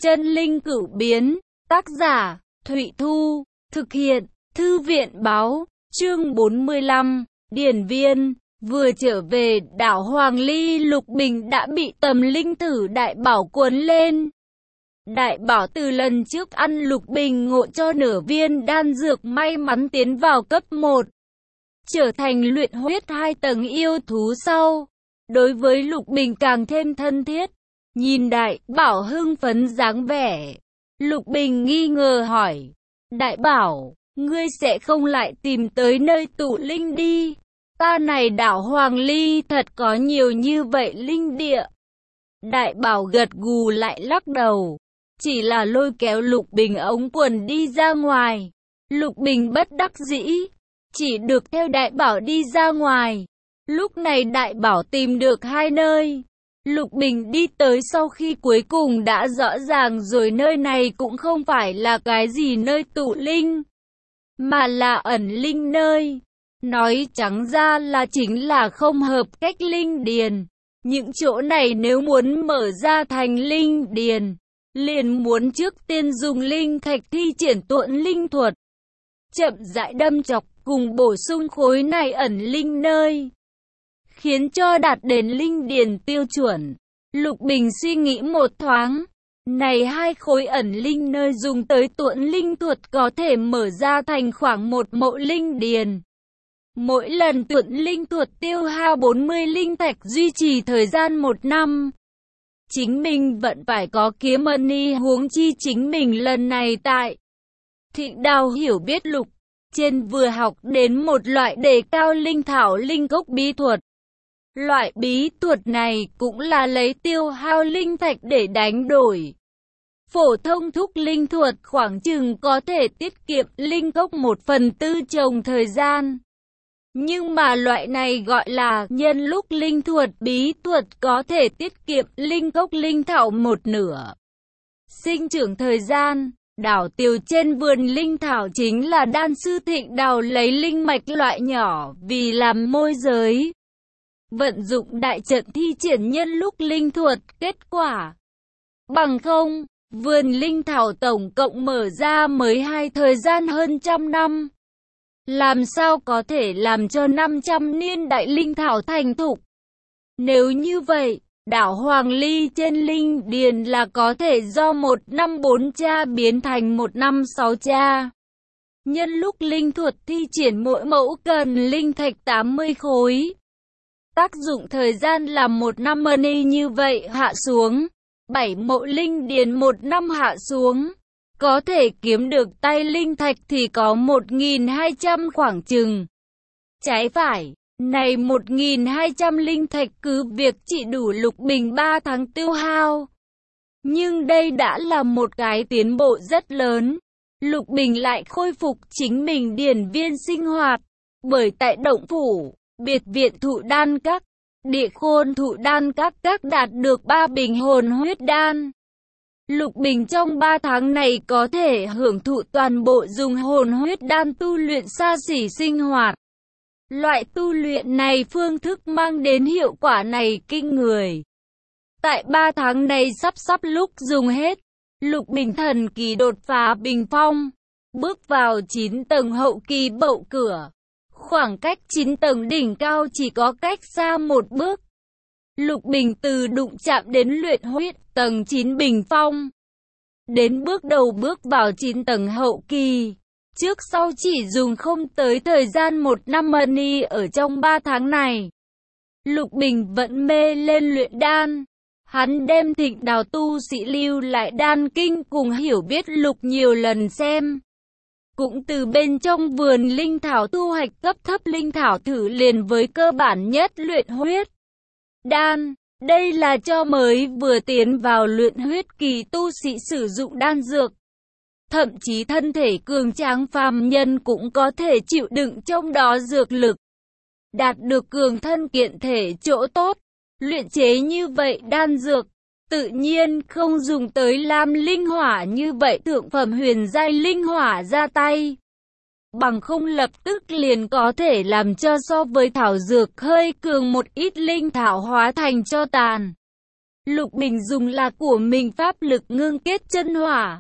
Chân linh cửu biến, tác giả, Thụy Thu, thực hiện, Thư viện báo, chương 45, Điển Viên. Vừa trở về, đảo Hoàng Ly, Lục Bình đã bị Tầm Linh Thử Đại Bảo cuốn lên. Đại Bảo từ lần trước ăn Lục Bình ngộ cho nửa viên đan dược may mắn tiến vào cấp 1, trở thành luyện huyết 2 tầng yêu thú sau. Đối với Lục Bình càng thêm thân thiết. Nhìn Đại Bảo hưng phấn dáng vẻ, Lục Bình nghi ngờ hỏi, Đại Bảo, ngươi sẽ không lại tìm tới nơi tụ linh đi? Ta này đảo Hoàng Ly thật có nhiều như vậy linh địa. Đại Bảo gật gù lại lắc đầu, chỉ là lôi kéo Lục Bình ống quần đi ra ngoài. Lục Bình bất đắc dĩ, chỉ được theo Đại Bảo đi ra ngoài. Lúc này Đại Bảo tìm được 2 nơi. Lục Bình đi tới sau khi cuối cùng đã rõ ràng rồi, nơi này cũng không phải là cái gì nơi tụ linh, mà là ẩn linh nơi. Nói trắng ra là chính là không hợp cách linh điền. Những chỗ này nếu muốn mở ra thành linh điền, liền muốn trước tiên dùng linh thạch thi triển tuộn linh thuật, chậm rãi đâm chọc cùng bổ sung khối này ẩn linh nơi, khiến cho đạt đến linh điền tiêu chuẩn. Lục Bình suy nghĩ một thoáng, này 2 khối ẩn linh nơi dùng tới tuộn linh thuật có thể mở ra thành khoảng 1 mộ linh điền. Mỗi lần tuộn linh thuật tiêu hao 40 linh thạch, duy trì thời gian 1 năm. Chính mình vẫn phải có kiếm money, huống chi chính mình lần này tại Thịnh Đào hiểu biết Lục trên vừa học đến một loại đề cao linh thảo linh gốc bí thuật. Loại bí thuật này cũng là lấy tiêu hao linh thạch để đánh đổi. Phổ thông thúc linh thuật khoảng chừng có thể tiết kiệm linh gốc 1/4 trồng thời gian. Nhưng mà loại này gọi là nhân lúc linh thuật bí thuật, có thể tiết kiệm linh gốc linh thảo 1/2 sinh trưởng thời gian. Đảo Tiều trên vườn linh thảo chính là đan sư Thịnh Đào lấy linh mạch loại nhỏ vì làm môi giới, vận dụng đại trận thi triển nhân lúc linh thuật, kết quả bằng không, vườn linh thảo tổng cộng mở ra mới 2 thời gian hơn 100 năm. Làm sao có thể làm cho 500 niên đại linh thảo thành thục? Nếu như vậy, đảo Hoàng Ly trên linh điền là có thể do 1 năm 4 cha biến thành 1 năm 6 cha. Nhân lúc linh thuật thi triển mỗi mẫu cần linh thạch 80 khối. Tác dụng thời gian là 1 năm money, như vậy hạ xuống 7 mẫu linh điền 1 năm hạ xuống, có thể kiếm được tay linh thạch thì có 1.200 khoảng chừng. Trái phải, này 1.200 linh thạch cứ việc chỉ đủ Lục Bình 3 tháng tiêu hao. Nhưng đây đã là một cái tiến bộ rất lớn. Lục Bình lại khôi phục chính mình điển viên sinh hoạt, bởi tại động phủ, biệt viện Thụ Đan Các, Địa Khôn Thụ Đan Các đạt được 3 bình hồn huyết đan. Lục Bình trong 3 tháng này có thể hưởng thụ toàn bộ dùng hồn huyết đan tu luyện xa xỉ sinh hoạt. Loại tu luyện này phương thức mang đến hiệu quả này kinh người. Tại 3 tháng này sắp lúc dùng hết, Lục Bình thần kỳ đột phá bình phong, bước vào 9 tầng hậu kỳ bậu cửa. Khoảng cách 9 tầng đỉnh cao chỉ có cách xa 1 bước. Lục Bình từ đụng chạm đến luyện huyết tầng 9 bình phong, đến bước đầu bước vào 9 tầng hậu kỳ. Trước sau chỉ dùng không tới thời gian 1 năm money. Ở trong 3 tháng này, Lục Bình vẫn mê lên luyện đan. Hắn đem Thịnh Đào tu sĩ lưu lại đan kinh cùng hiểu biết Lục nhiều lần xem. Cũng từ bên trong vườn linh thảo thu hoạch cấp thấp linh thảo thử liền với cơ bản nhất luyện huyết đan. Đây là cho mới vừa tiến vào luyện huyết kỳ tu sĩ sử dụng đan dược. Thậm chí thân thể cường tráng phàm nhân cũng có thể chịu đựng trong đó dược lực, đạt được cường thân kiện thể chỗ tốt. Luyện chế như vậy đan dược, tự nhiên không dùng tới lam linh hỏa như vậy thượng phẩm huyền giai linh hỏa ra tay. Bằng không lập tức liền có thể làm cho so với thảo dược hơi cường một ít linh thảo hóa thành tro tàn. Lục Bình dùng là của mình pháp lực ngưng kết chân hỏa.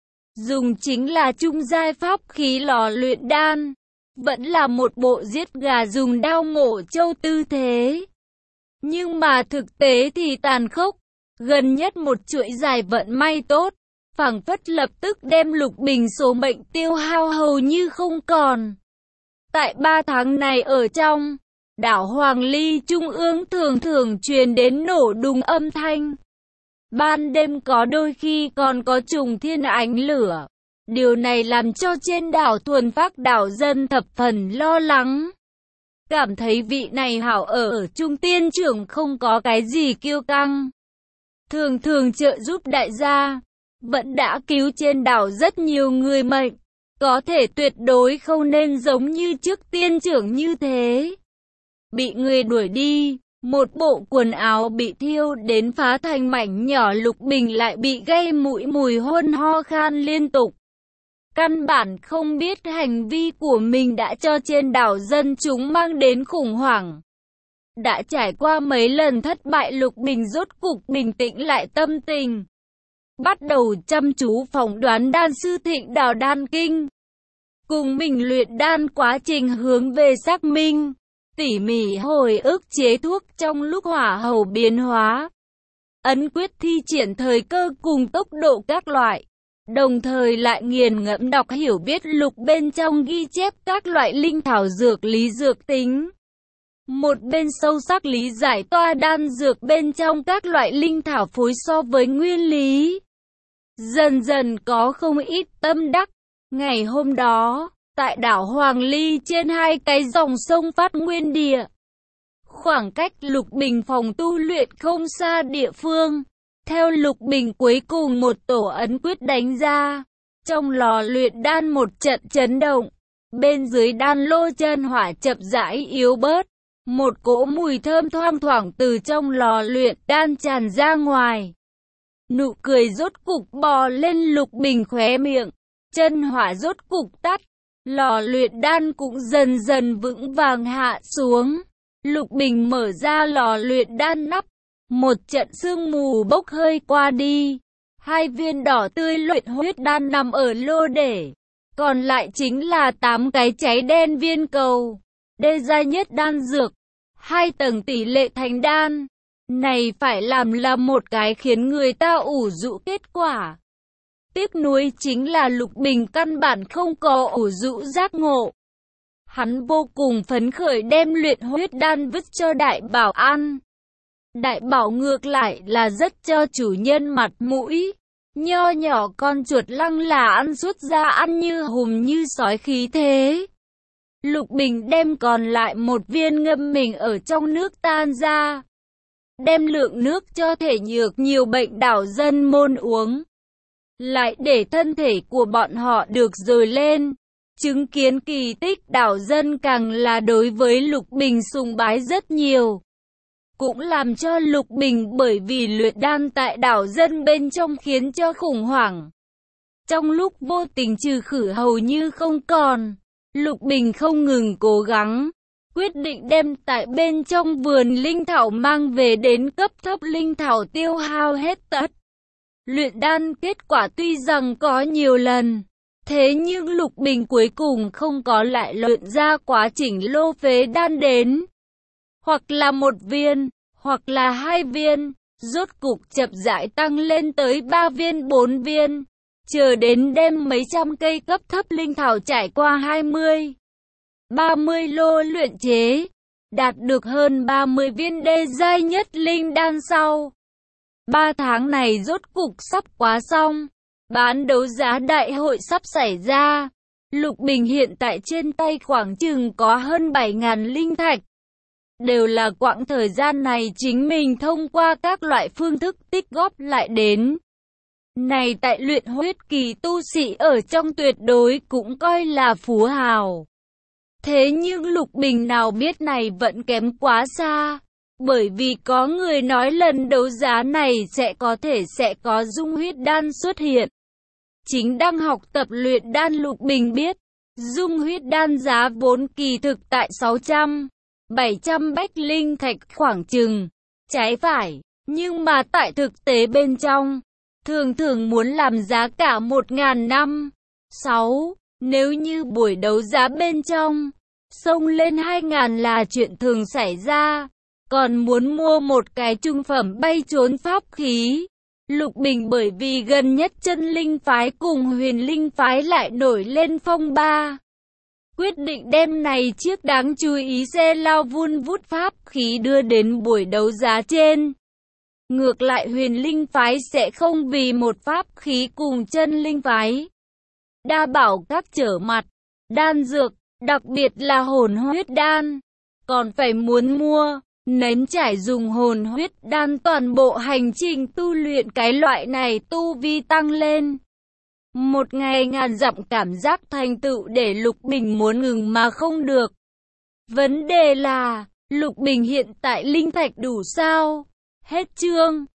Dùng chính là trung giai pháp khí lò luyện đan. Vẫn là một bộ giết gà dùng đao mổ trâu tư thế. Nhưng mà thực tế thì tàn khốc. Gần nhất một chuỗi dài vận may tốt, phảng phất lập tức đem Lục Bình số mệnh tiêu hao hầu như không còn. Tại 3 tháng này ở trong đảo Hoàng Ly Trung ương thường thường truyền đến nổ đùng âm thanh. Ban đêm có đôi khi còn có trùng thiên ánh lửa. Điều này làm cho trên đảo thuần phác đảo dân thập phần lo lắng. Cảm thấy vị này hảo ở Trung Tiên trưởng không có cái gì kiêu căng. Thường thường trợ giúp đại gia. Vẫn đã cứu trên đảo rất nhiều người mệnh. Có thể tuyệt đối không nên giống như trước tiên trưởng như thế. Bị người đuổi đi, một bộ quần áo bị thiêu đến phá thành mảnh nhỏ. Lục Bình lại bị gây mũi mùi hôn ho khan liên tục. Căn bản không biết hành vi của mình đã cho trên đảo dân chúng mang đến khủng hoảng. Đã trải qua mấy lần thất bại, Lục Bình rốt cục bình tĩnh lại tâm tình. Bắt đầu chăm chú phỏng đoán đan sư Thịnh Đào đan kinh. Cùng mình luyện đan quá trình hướng về xác minh. Tỉ mỉ hồi ức chế thuốc trong lúc hỏa hầu biến hóa. Ấn quyết thi triển thời cơ cùng tốc độ các loại. Đồng thời lại nghiền ngẫm đọc hiểu biết lục bên trong ghi chép các loại linh thảo dược lý dược tính. Một bên sâu sắc lý giải toa đan dược bên trong các loại linh thảo phối so với nguyên lý. Dần dần có không ít tâm đắc. Ngày hôm đó, tại đảo Hoàng Ly trên hai cái dòng sông phát nguyên địa. Khoảng cách Lục Bình phòng tu luyện không xa địa phương. Theo Lục Bình cuối cùng một tổ ấn quyết đánh ra. Trong lò luyện đan một trận chấn động. Bên dưới đan lô chân hỏa chậm rãi yếu bớt. Một cỗ mùi thơm thoang thoảng từ trong lò luyện đan tràn ra ngoài. Nụ cười rốt cục bò lên Lục Bình khóe miệng. Chân hỏa rốt cục tắt. Lò luyện đan cũng dần dần vững vàng hạ xuống. Lục Bình mở ra lò luyện đan nắp. Một trận sương mù bốc hơi qua đi. Hai viên đỏ tươi luyện huyết đan nằm ở lô để. Còn lại chính là 8 cái cháy đen viên cầu. Đê giai nhất đan dược. 2 tầng tỷ lệ thành đan. Này phải làm là một cái khiến người ta ủ rũ kết quả. Tiếc nuối chính là Lục Bình căn bản không có ủ rũ giác ngộ. Hắn vô cùng phấn khởi đem luyện huyết đan vứt cho Đại Bảo ăn. Đại Bảo ngược lại là rất cho chủ nhân mặt mũi. Nho nhỏ con chuột lăng là ăn suốt ra ăn như hùm như sói khí thế. Lục Bình đem còn lại một viên ngâm mình ở trong nước tan ra. Đem lượng nước cho thể nhược nhiều bệnh đảo dân môn uống. Lại để thân thể của bọn họ được dồi lên. Chứng kiến kỳ tích đảo dân càng là đối với Lục Bình sùng bái rất nhiều. Cũng làm cho Lục Bình bởi vì luyện đan tại đảo dân bên trong khiến cho khủng hoảng. Trong lúc vô tình trừ khử hầu như không còn, Lục Bình không ngừng cố gắng, quyết định đem tại bên trong vườn linh thảo mang về đến cấp thấp linh thảo tiêu hao hết tất. Luyện đan kết quả tuy rằng có nhiều lần, thế nhưng Lục Bình cuối cùng không có lại luyện ra quá trình lô phế đan đến. Hoặc là một viên, hoặc là 2 viên, rốt cục chậm rãi tăng lên tới 3 viên 4 viên. Chờ đến đem mấy trăm cây cấp thấp linh thảo trải qua 20-30 lô luyện chế, đạt được hơn 30 viên đê giai nhất linh đan sau. 3 tháng này rốt cục sắp quá xong, bán đấu giá đại hội sắp xảy ra. Lục Bình hiện tại trên tay khoảng chừng có hơn 7.000 linh thạch. Đều là quãng thời gian này chính mình thông qua các loại phương thức tích góp lại đến. Này tại luyện huyết kỳ tu sĩ ở trong tuyệt đối cũng coi là phú hào. Thế nhưng Lục Bình nào biết này vẫn kém quá xa. Bởi vì có người nói lần đấu giá này sẽ có dung huyết đan xuất hiện. Chính đang học tập luyện đan Lục Bình biết, dung huyết đan giá vốn kỳ thực tại 600-700 bách linh thạch khoảng chừng. Trái phải, Nhưng mà tại thực tế bên trong, thường thường muốn làm giá cả 1.000 năm. 6. Nếu như buổi đấu giá bên trong, xông lên 2.000 là chuyện thường xảy ra. Còn muốn mua một cái trung phẩm bay trốn pháp khí. Lục Bình bởi vì gần nhất Chân Linh phái cùng Huyền Linh phái lại nổi lên phong ba. Quyết định đem này chiếc đáng chú ý xe lao vun vút pháp khí đưa đến buổi đấu giá trên. Ngược lại Huyền Linh phái sẽ không vì một pháp khí cùng Chân Linh phái đa bảo các trở mặt, đan dược, đặc biệt là hồn huyết đan, còn phải muốn mua, nếm trải dùng hồn huyết đan toàn bộ hành trình tu luyện cái loại này tu vi tăng lên. Một ngày ngàn dặm cảm giác thành tựu để Lục Bình muốn ngừng mà không được. Vấn đề là, Lục Bình hiện tại linh thạch đủ sao? Hết chương.